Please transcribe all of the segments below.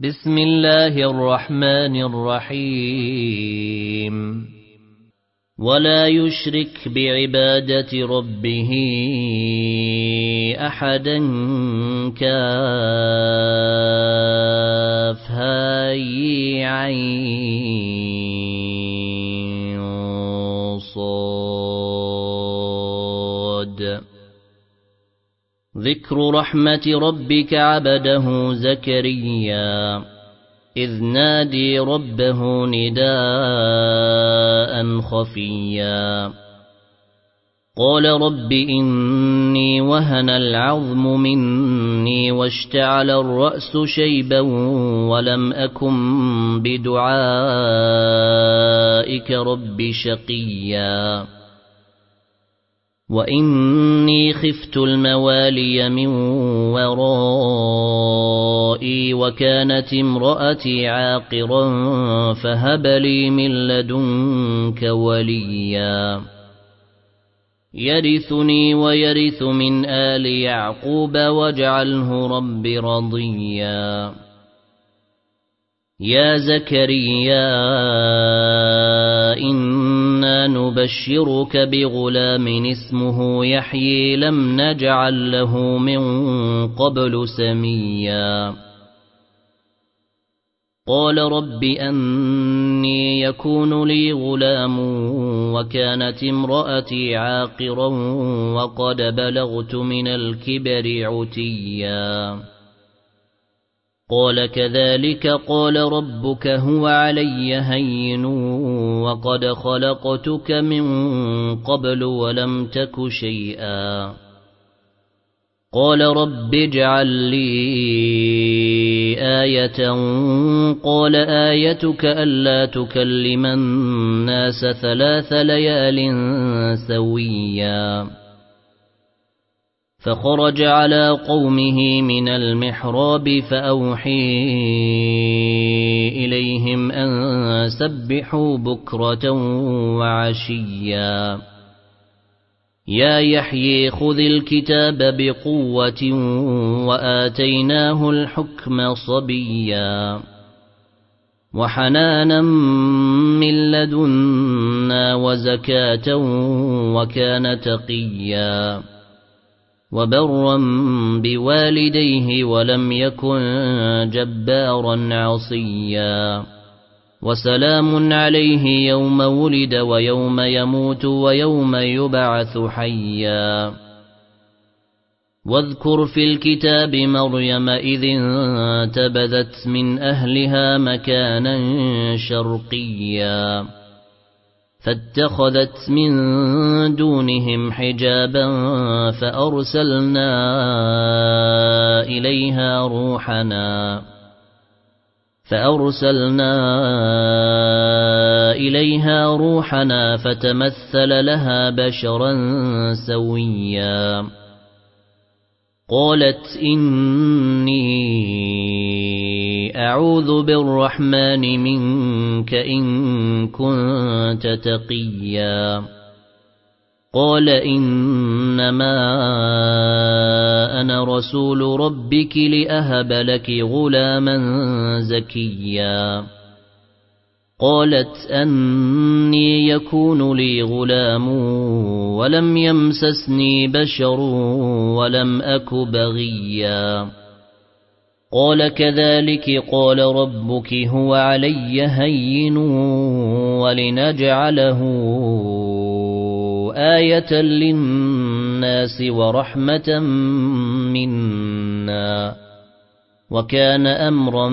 بسم الله الرحمن الرحيم ولا يشرك بعبادة ربه أحدا كافها عين صاد ذكر رحمة ربك عبده زكريا إذ نادي ربه نداء خفيا قال رب إني وهن العظم مني واشتعل الرأس شيبا ولم أكن بدعائك رب شقيا وإني خفت الموالي من ورائي وكانت امرأتي عاقرا فهب لي من لدنك وليا يرثني ويرث من آل يعقوب واجعله رب رضيا يا زكريا إنا نبشرك بغلام اسمه يحيى لم نجعل له من قبل سميا قال رب أني يكون لي غلام وكانت امرأتي عاقرا وقد بلغت من الكبر عتيا قال كذلك قال ربك هو علي هين وقد خلقتك من قبل ولم تك شيئا قال رب اجعل لي آية قال آيتك ألا تكلم الناس 3 ليال سويا فخرج على قومه من المحراب فأوحي إليهم أن سبحوا بكرة وعشيا يا يحيى خذ الكتاب بقوة وآتيناه الحكم صبيا وحنانا من لدنا وزكاة وكان تقيا وبرا بوالديه ولم يكن جبارا عصيا وسلام عليه يوم ولد ويوم يموت ويوم يبعث حيا واذكر في الكتاب مريم إذ انتبذت من أهلها مكانا شرقيا فاتخذت من دونهم حجابا فأرسلنا إليها روحنا فتمثل لها بشرا سويا قالت إني أعوذ بالرحمن منك إن كنت تقيا قال إنما أنا رسول ربك لأهب لك غلاما زكيا قالت أني يكون لي غلام ولم يمسسني بشر ولم أك بغيا قال كذلك قال ربك هو علي هين ولنجعله آية للناس ورحمة منا وكان أمرا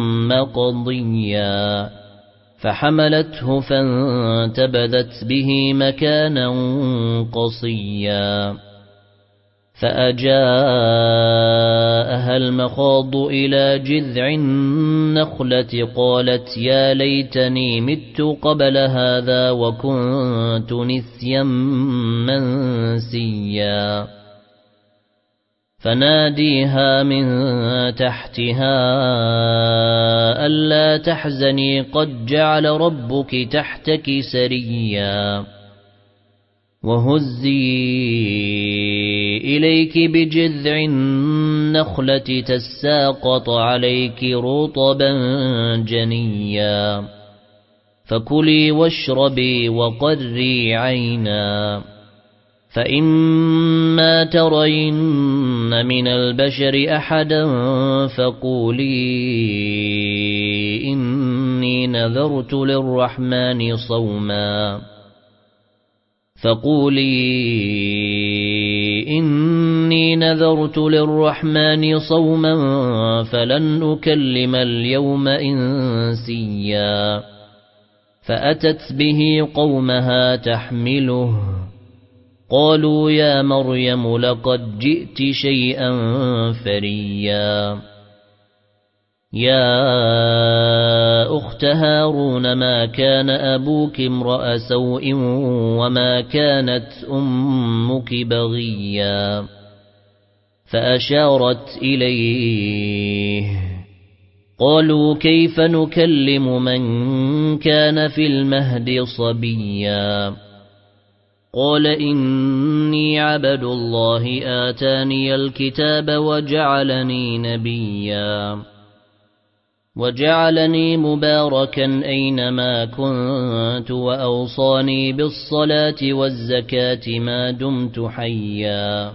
مقضيا فحملته فانتبذت به مكانا قصيا فأجاءها المخاض إلى جذع النخلة قالت يا ليتني مت قبل هذا وكنت نسيا منسيا فناديها من تحتها ألا تحزني قد جعل ربك تحتك سريا وهزي إليك بجذع النخلة تساقط عليك رطبا جنيا فكلي واشربي وقري عينا فإما ترين من البشر أحدا فقولي إني نذرت للرحمن صوما فلن أكلم اليوم إنسيا فأتت به قومها تحمله قالوا يا مريم لقد جئت شيئا فريا يا أخت هارون ما كان أبوك امرأ سوء وما كانت أمك بغيا فأشارت إليه قالوا كيف نكلم من كان في المهد صبيا قال إني عبد الله آتاني الكتاب وجعلني نبيا وجعلني مباركا أينما كنت وأوصاني بالصلاة والزكاة ما دمت حيا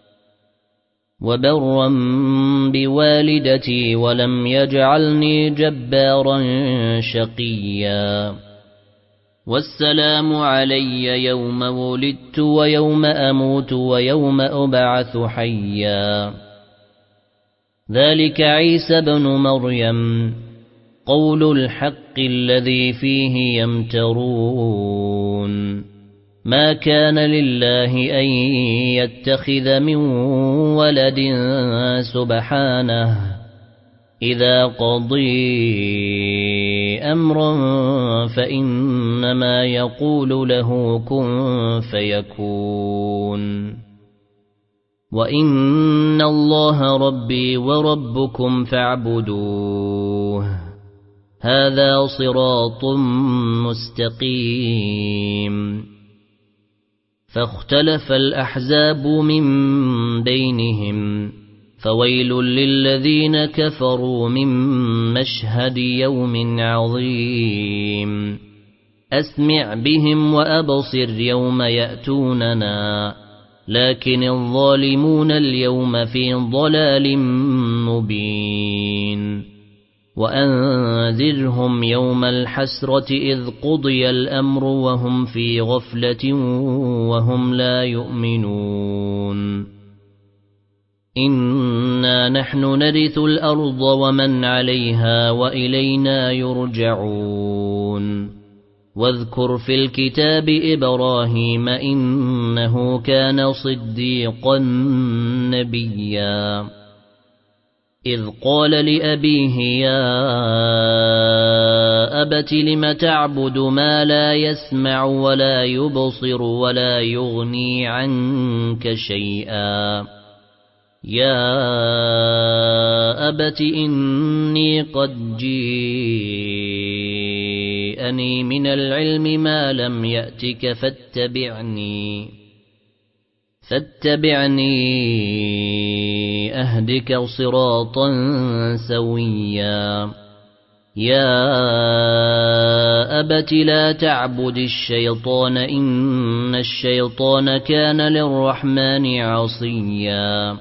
وبرا بوالدتي ولم يجعلني جبارا شقيا والسلام علي يوم ولدت ويوم أموت ويوم أبعث حيا ذلك عيسى بن مريم قول الحق الذي فيه يمترون ما كان لله أن يتخذ من ولد سبحانه إذا قضي أمرا فإنما يقول له كن فيكون وإن الله ربي وربكم فاعبدوه هذا صراط مستقيم فاختلف الأحزاب من بينهم فويل للذين كفروا من مشهد يوم عظيم أسمع بهم وأبصر يوم يأتوننا لكن الظالمون اليوم في ضلال مبين وأنذرهم يوم الحسرة إذ قضي الأمر وهم في غفلة وهم لا يؤمنون إنا نحن نرث الأرض ومن عليها وإلينا يرجعون واذكر في الكتاب إبراهيم إنه كان صديقا نبيا إذ قال لأبيه يا أبت لم تعبد ما لا يسمع ولا يبصر ولا يغني عنك شيئا يا أبت إني قد جيءني من العلم ما لم يأتك فاتبعني أهدك صراطا سويا يا أبت لا تعبد الشيطان إن الشيطان كان للرحمن عصيا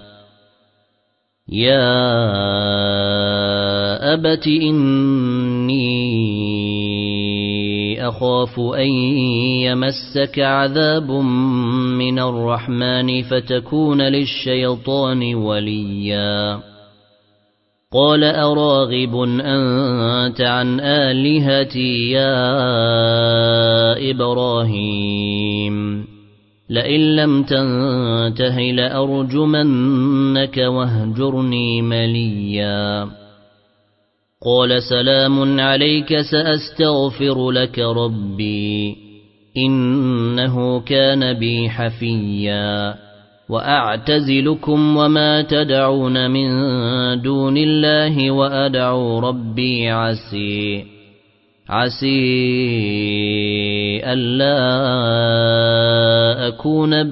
يا أبت إني أخاف أن يمسك عذاب من الرحمن فتكون للشيطان وليا قال أراغب أنت عن آلهتي يا إبراهيم لئن لم تنته لأرجمنك واهجرني مليا قال سلام عليك سأستغفر لك ربي إنه كان بي حفيا وأعتزلكم وما تدعون من دون الله وأدعو ربي عسي عسي ألا أكون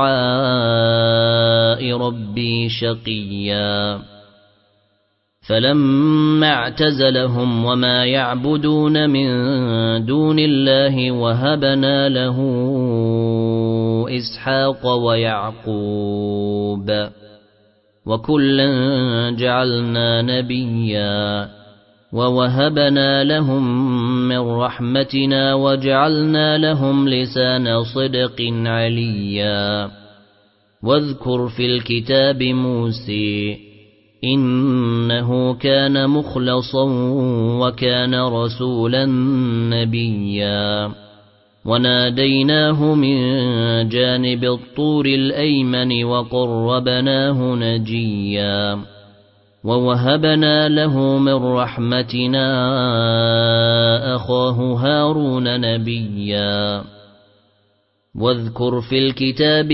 بدعاء ربي شقيا فلما اعتزلهم وما يعبدون من دون الله وهبنا له إسحاق ويعقوب وكلا جعلنا نبيا ووهبنا لهم من رحمتنا وجعلنا لهم لسان صدق عليا واذكر في الكتاب موسى إنه كان مخلصا وكان رسولا نبيا وناديناه من جانب الطور الأيمن وقربناه نجيا ووهبنا له من رحمتنا أخاه هارون نبيا واذكر في الكتاب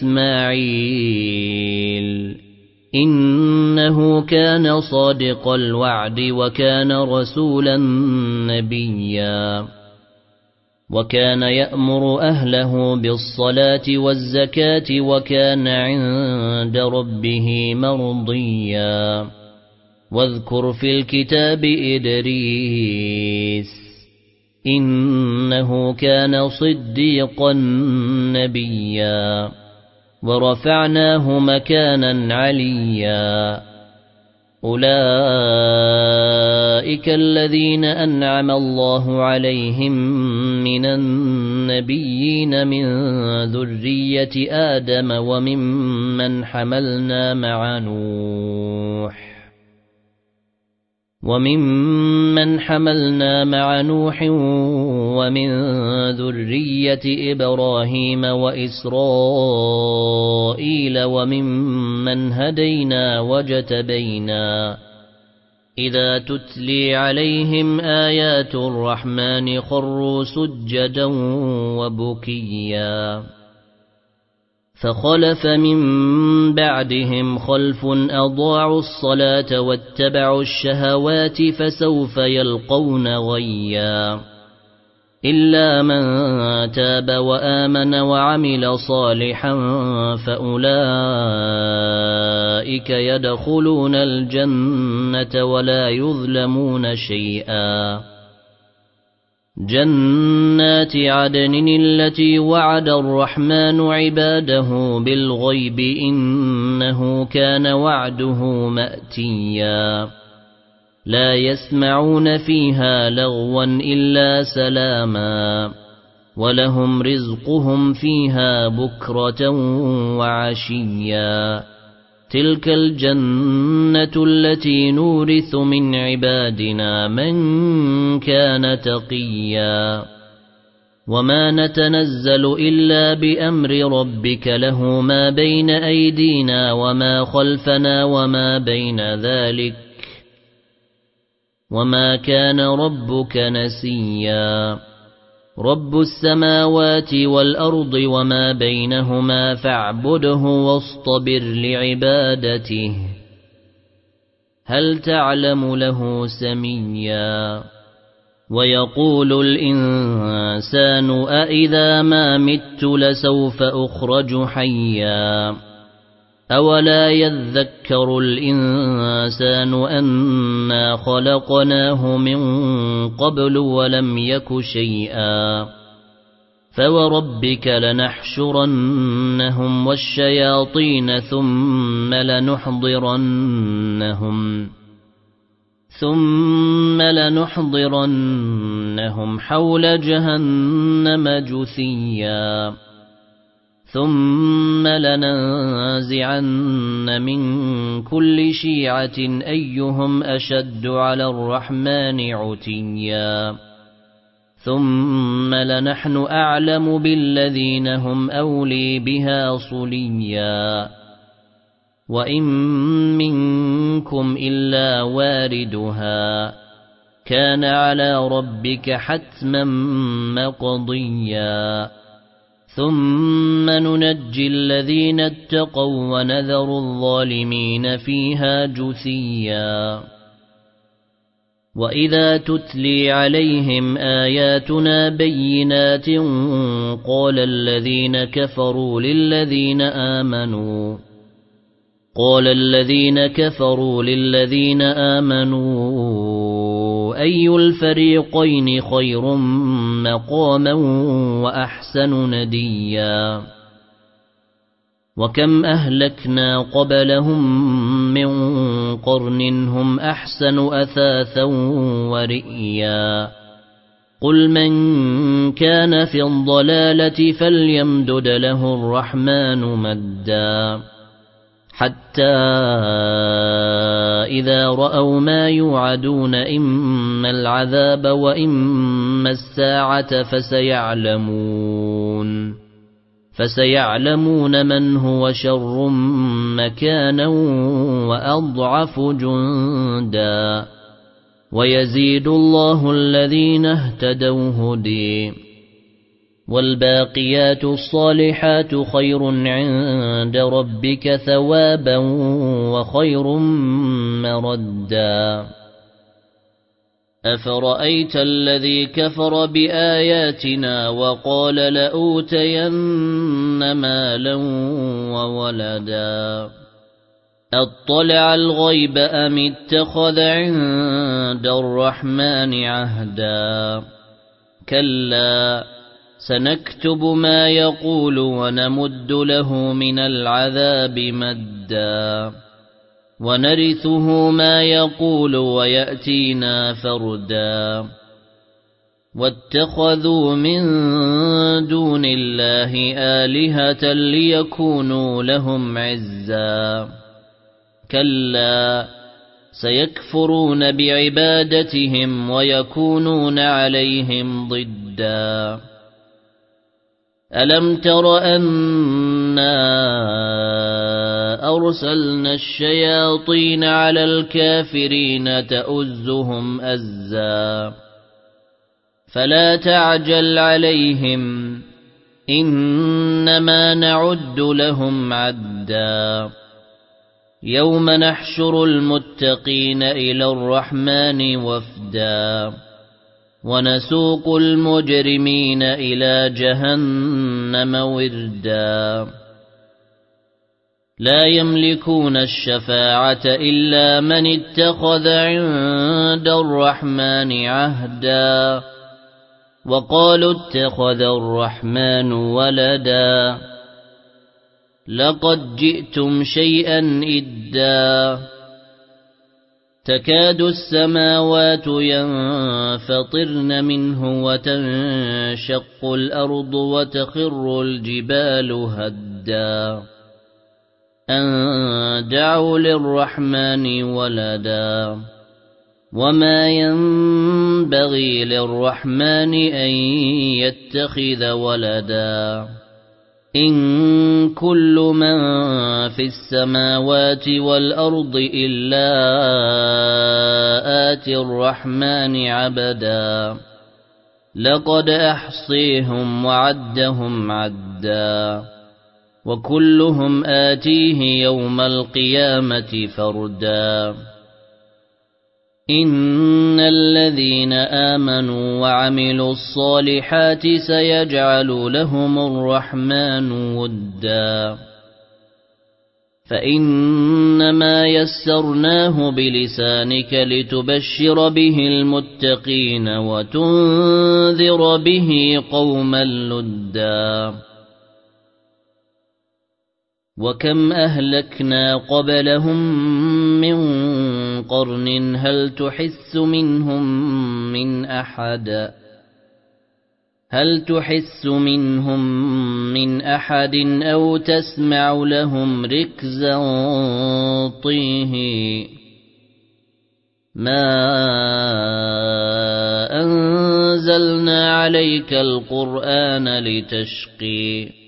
إسماعيل إنه كان صادق الوعد وكان رسولا نبيا وكان يأمر أهله بالصلاة والزكاة وكان عند ربه مرضيا واذكر في الكتاب إدريس إنه كان صديقا نبيا ورفعناه مكانا عليا أولئك الذين أنعم الله عليهم من النبيين من ذرية آدم وممن حملنا مع نوح ومن ذرية إبراهيم وإسرائيل وممن هدينا وجتبينا إذا تتلي عليهم آيات الرحمن خروا سجدا وبكيا فخلف من بعدهم خلف أضاعوا الصلاة واتبعوا الشهوات فسوف يلقون غيا إلا من تاب وآمن وعمل صالحا فأولئك يدخلون الجنة ولا يظلمون شيئا جنات عدن التي وعد الرحمن عباده بالغيب إنه كان وعده مأتيا لا يسمعون فيها لغوا إلا سلاما ولهم رزقهم فيها بكرة وعشيا تلك الجنة التي نورث من عبادنا من كان تقيا وما نتنزل إلا بأمر ربك له ما بين أيدينا وما خلفنا وما بين ذلك وما كان ربك نسيا رب السماوات والأرض وما بينهما فاعبده واصطبر لعبادته هل تعلم له سميا ويقول الإنسان أإذا ما مت لسوف أخرج حيا أولا يذكر الإنسان أنا خلقناه من قبل ولم يك شيئا فوربك لنحشرنهم والشياطين ثم لنحضرنهم حول جهنم جثيا ثم لننزعن من كل شيعة أيهم أشد على الرحمن عتيا ثم لنحن أعلم بالذين هم أولي بها صليا وإن منكم إلا واردها كان على ربك حتما مقضيا ثم ننجي الذين اتقوا ونذر الظالمين فيها جثيا وإذا تتلي عليهم آياتنا بينات قال الذين كفروا للذين آمنوا أي الفريقين خير مقاما وأحسن نديا وكم أهلكنا قبلهم من قرن هم أحسن أثاثا ورئيا قل من كان في الضلالة فليمدد له الرحمن مدا حتى إذا رأوا ما يوعدون إما العذاب وإما الساعة فسيعلمون من هو شر مكانا وأضعف جندا ويزيد الله الذين اهتدوا هدي والباقيات الصالحات خير عند ربك ثوابا وخير مردا أفرأيت الذي كفر بآياتنا وقال لأوتين مالا وولدا أطلع الغيب أم اتخذ عند الرحمن عهدا كلا سنكتب ما يقول ونمد له من العذاب مدا ونرثه ما يقول ويأتينا فردا واتخذوا من دون الله آلهة ليكونوا لهم عزا كلا سيكفرون بعبادتهم ويكونون عليهم ضدا ألم تر أنا أرسلنا الشياطين على الكافرين تؤزهم أزا فلا تعجل عليهم إنما نعد لهم عدا يوم نحشر المتقين إلى الرحمن وفدا ونسوق المجرمين إلى جهنم وردا لا يملكون الشفاعة إلا من اتخذ عند الرحمن عهدا وقالوا اتخذ الرحمن ولدا لقد جئتم شيئا إدا تكاد السماوات ينفطرن منه وتنشق الأرض وتخر الجبال هدا أن دعوا للرحمن ولدا وما ينبغي للرحمن أن يتخذ ولدا إن كل من في السماوات والأرض إلا آتي الرحمن عبدا لقد أحصيهم وعدهم عدا وكلهم آتيه يوم القيامة فردا إن الذين آمنوا وعملوا الصالحات سيجعل لهم الرحمن ودا فإنما يسرناه بلسانك لتبشر به المتقين وتنذر به قوما لدا وكم أهلكنا قبلهم من قرن هل تحس منهم من أحد أو تسمع لهم ركزا طيه ما أنزلنا عليك القرآن لتشقي